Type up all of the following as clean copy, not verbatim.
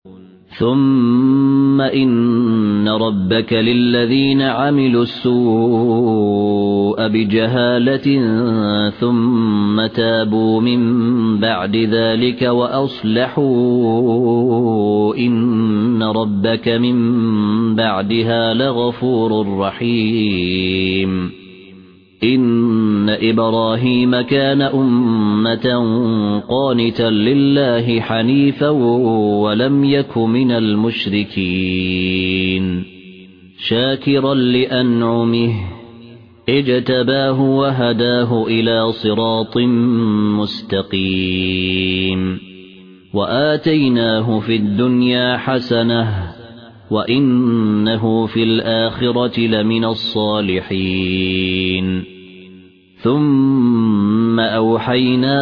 ثم إن ربك للذين عملوا السوء بجهالة ثم تابوا من بعد ذلك وأصلحوا إن ربك من بعدها لغفور رحيم إن إبراهيم كان أمة قانتا لله حنيفا ولم يك من المشركين شاكرا لأنعمه اجتباه وهداه إلى صراط مستقيم وآتيناه في الدنيا حسنة وإنه في الآخرة لمن الصالحين ثم أوحينا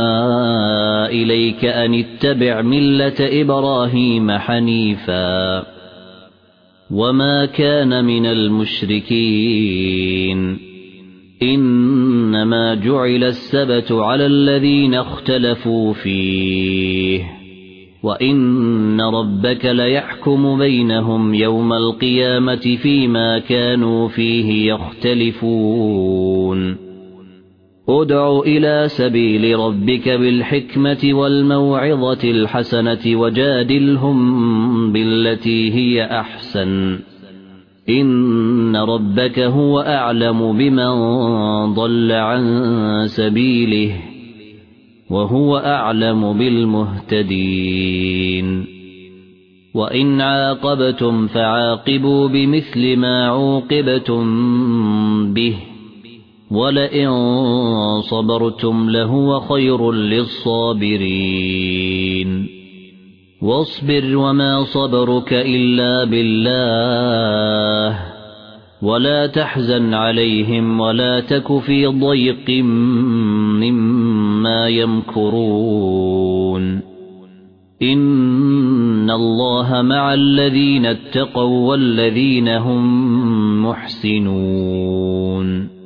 إليك أن اتبع ملة إبراهيم حنيفا وما كان من المشركين إنما جعل السبت على الذين اختلفوا فيه وإن ربك ليحكم بينهم يوم القيامة فيما كانوا فيه يختلفون ادع إلى سبيل ربك بالحكمة والموعظة الحسنة وجادلهم بالتي هي أحسن إن ربك هو أعلم بمن ضل عن سبيله وهو أعلم بالمهتدين وإن عاقبتم فعاقبوا بمثل ما عوقبتم به ولئن صبرتم لهو خير للصابرين واصبر وما صبرك إلا بالله ولا تحزن عليهم ولا تك في ضيق مما يمكرون إن الله مع الذين اتقوا والذين هم محسنون